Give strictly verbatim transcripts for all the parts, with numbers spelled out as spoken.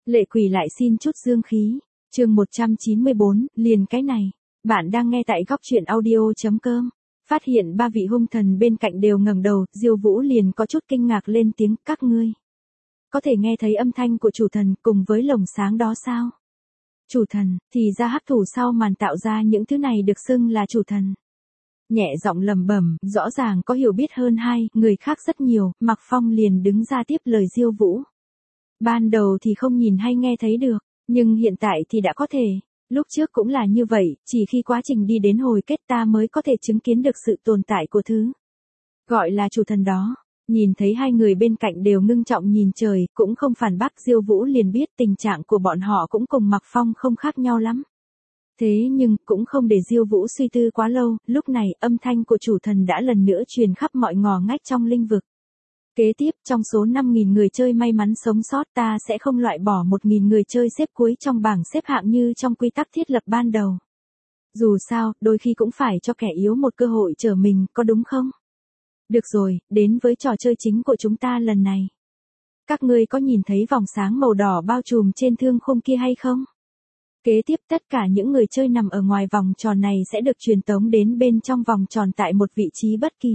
Lệ quỷ lại xin chút dương khí. Chương một trăm chín mươi bốn, liền cái này. Bạn đang nghe tại góc truyện audio.com. Phát hiện ba vị hung thần bên cạnh đều ngẩng đầu, Diêu Vũ liền có chút kinh ngạc lên tiếng, các ngươi có thể nghe thấy âm thanh của chủ thần cùng với lồng sáng đó sao? Chủ thần, thì ra hắc thủ sau màn tạo ra những thứ này được xưng là chủ thần. Nhẹ giọng lẩm bẩm, rõ ràng có hiểu biết hơn hai người khác rất nhiều, Mạc Phong liền đứng ra tiếp lời Diêu Vũ. Ban đầu thì không nhìn hay nghe thấy được, nhưng hiện tại thì đã có thể. Lúc trước cũng là như vậy, chỉ khi quá trình đi đến hồi kết ta mới có thể chứng kiến được sự tồn tại của thứ gọi là chủ thần đó. Nhìn thấy hai người bên cạnh đều ngưng trọng nhìn trời, cũng không phản bác, Diêu Vũ liền biết tình trạng của bọn họ cũng cùng Mạc Phong không khác nhau lắm. Thế nhưng, cũng không để Diêu Vũ suy tư quá lâu, lúc này âm thanh của chủ thần đã lần nữa truyền khắp mọi ngõ ngách trong linh vực. Kế tiếp, trong số năm nghìn người chơi may mắn sống sót, ta sẽ không loại bỏ một nghìn người chơi xếp cuối trong bảng xếp hạng như trong quy tắc thiết lập ban đầu. Dù sao, đôi khi cũng phải cho kẻ yếu một cơ hội trở mình, có đúng không? Được rồi, đến với trò chơi chính của chúng ta lần này. Các ngươi có nhìn thấy vòng sáng màu đỏ bao trùm trên thương khung kia hay không? Kế tiếp tất cả những người chơi nằm ở ngoài vòng tròn này sẽ được truyền tống đến bên trong vòng tròn tại một vị trí bất kỳ.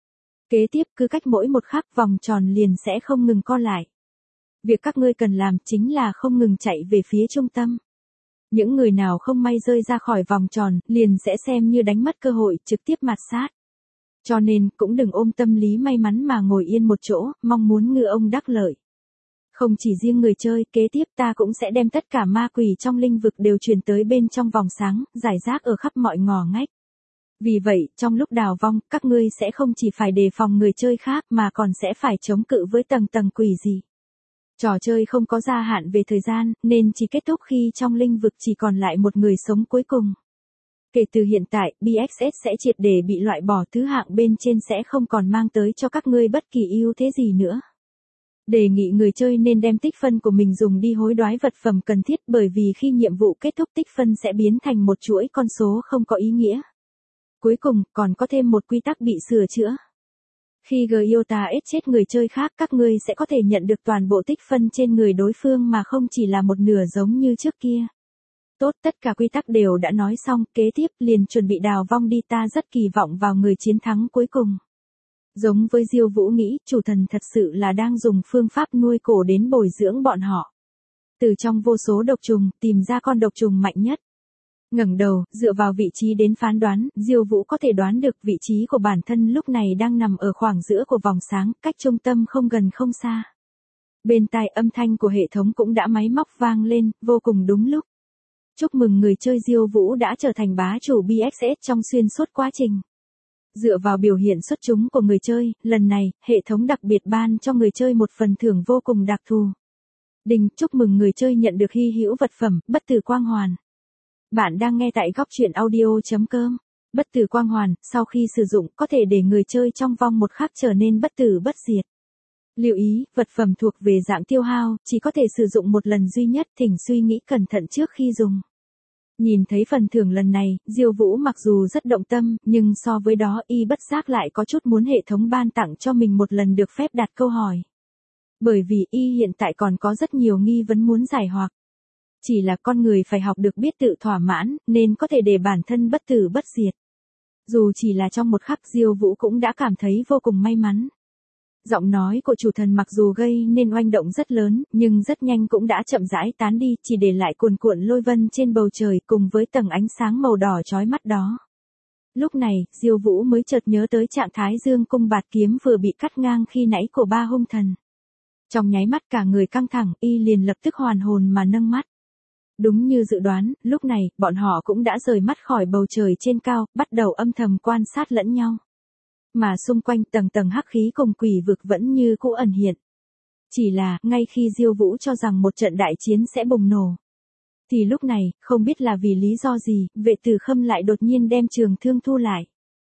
Kế tiếp cứ cách mỗi một khắc vòng tròn liền sẽ không ngừng co lại. Việc các ngươi cần làm chính là không ngừng chạy về phía trung tâm. Những người nào không may rơi ra khỏi vòng tròn liền sẽ xem như đánh mất cơ hội trực tiếp mạt sát. Cho nên cũng đừng ôm tâm lý may mắn mà ngồi yên một chỗ, mong muốn ngư ông đắc lợi. Không chỉ riêng người chơi, kế tiếp ta cũng sẽ đem tất cả ma quỷ trong linh vực đều truyền tới bên trong vòng sáng, giải rác ở khắp mọi ngõ ngách. Vì vậy, trong lúc đào vong, các ngươi sẽ không chỉ phải đề phòng người chơi khác mà còn sẽ phải chống cự với tầng tầng quỷ dị. Trò chơi không có gia hạn về thời gian, nên chỉ kết thúc khi trong linh vực chỉ còn lại một người sống cuối cùng. Kể từ hiện tại, bê ích ét sẽ triệt để bị loại bỏ, thứ hạng bên trên sẽ không còn mang tới cho các ngươi bất kỳ ưu thế gì nữa. Đề nghị người chơi nên đem tích phân của mình dùng đi hối đoái vật phẩm cần thiết, bởi vì khi nhiệm vụ kết thúc tích phân sẽ biến thành một chuỗi con số không có ý nghĩa. Cuối cùng, còn có thêm một quy tắc bị sửa chữa. Khi Giota ết chết người chơi khác, các ngươi sẽ có thể nhận được toàn bộ tích phân trên người đối phương mà không chỉ là một nửa giống như trước kia. Tốt, tất cả quy tắc đều đã nói xong, kế tiếp liền chuẩn bị đào vong đi, ta rất kỳ vọng vào người chiến thắng cuối cùng. Giống với Diêu Vũ nghĩ, chủ thần thật sự là đang dùng phương pháp nuôi cổ đến bồi dưỡng bọn họ. Từ trong vô số độc trùng, tìm ra con độc trùng mạnh nhất. Ngẩng đầu, dựa vào vị trí đến phán đoán, Diêu Vũ có thể đoán được vị trí của bản thân lúc này đang nằm ở khoảng giữa của vòng sáng, cách trung tâm không gần không xa. Bên tai âm thanh của hệ thống cũng đã máy móc vang lên, vô cùng đúng lúc. Chúc mừng người chơi, Diêu Vũ đã trở thành bá chủ bê ích ét trong xuyên suốt quá trình. Dựa vào biểu hiện xuất chúng của người chơi, lần này, hệ thống đặc biệt ban cho người chơi một phần thưởng vô cùng đặc thù. Đinh, chúc mừng người chơi nhận được hy hữu vật phẩm, bất tử quang hoàn. Bạn đang nghe tại góc truyện audio.com. Bất tử quang hoàn, sau khi sử dụng, có thể để người chơi trong vòng một khắc trở nên bất tử bất diệt. Lưu ý, vật phẩm thuộc về dạng tiêu hao, chỉ có thể sử dụng một lần duy nhất, thỉnh suy nghĩ cẩn thận trước khi dùng. Nhìn thấy phần thưởng lần này, Diêu Vũ mặc dù rất động tâm, nhưng so với đó y bất giác lại có chút muốn hệ thống ban tặng cho mình một lần được phép đặt câu hỏi. Bởi vì y hiện tại còn có rất nhiều nghi vấn muốn giải hoặc. Chỉ là con người phải học được biết tự thỏa mãn, nên có thể để bản thân bất tử bất diệt. Dù chỉ là trong một khắc, Diêu Vũ cũng đã cảm thấy vô cùng may mắn. Giọng nói của chủ thần mặc dù gây nên oanh động rất lớn, nhưng rất nhanh cũng đã chậm rãi tán đi, chỉ để lại cuồn cuộn lôi vân trên bầu trời cùng với tầng ánh sáng màu đỏ chói mắt đó. Lúc này, Diêu Vũ mới chợt nhớ tới trạng thái dương cung bạt kiếm vừa bị cắt ngang khi nãy của ba hung thần. Trong nháy mắt cả người căng thẳng, y liền lập tức hoàn hồn mà nâng mắt. Đúng như dự đoán, lúc này, bọn họ cũng đã rời mắt khỏi bầu trời trên cao, bắt đầu âm thầm quan sát lẫn nhau. Mà xung quanh tầng tầng hắc khí cùng quỷ vực vẫn như cũ ẩn hiện. Chỉ là, ngay khi Diêu Vũ cho rằng một trận đại chiến sẽ bùng nổ. Thì lúc này, không biết là vì lý do gì, Vệ Tử Khâm lại đột nhiên đem trường thương thu lại.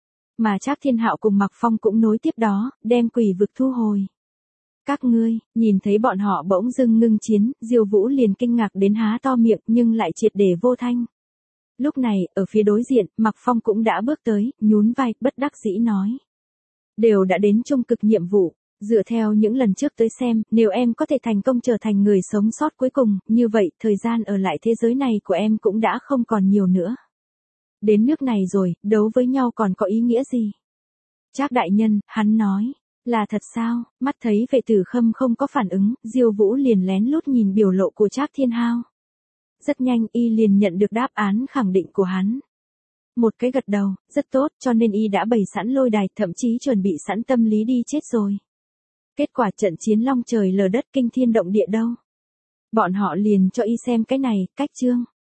Mà Trác Thiên Hạo cùng Mạc Phong cũng nối tiếp đó, đem quỷ vực thu hồi. Các ngươi, nhìn thấy bọn họ bỗng dưng ngưng chiến, Diêu Vũ liền kinh ngạc đến há to miệng nhưng lại triệt để vô thanh. Lúc này, ở phía đối diện, Mạc Phong cũng đã bước tới, nhún vai, bất đắc dĩ nói. Đều đã đến trung cực nhiệm vụ, Dựa theo những lần trước tới xem, nếu em có thể thành công trở thành người sống sót cuối cùng, như vậy, thời gian ở lại thế giới này của em cũng đã không còn nhiều nữa. Đến nước này rồi, đấu với nhau còn có ý nghĩa gì? Trác đại nhân, hắn nói. Là thật sao? Mắt thấy vệ tử khâm không có phản ứng, Diêu Vũ liền lén lút nhìn biểu lộ của Trác Thiên Hao. Rất nhanh y liền nhận được đáp án khẳng định của hắn. Một cái gật đầu, rất tốt, cho nên y đã bày sẵn lôi đài, thậm chí chuẩn bị sẵn tâm lý đi chết rồi. Kết quả trận chiến long trời lở đất kinh thiên động địa đâu. Bọn họ liền cho y xem cái này, cách chương.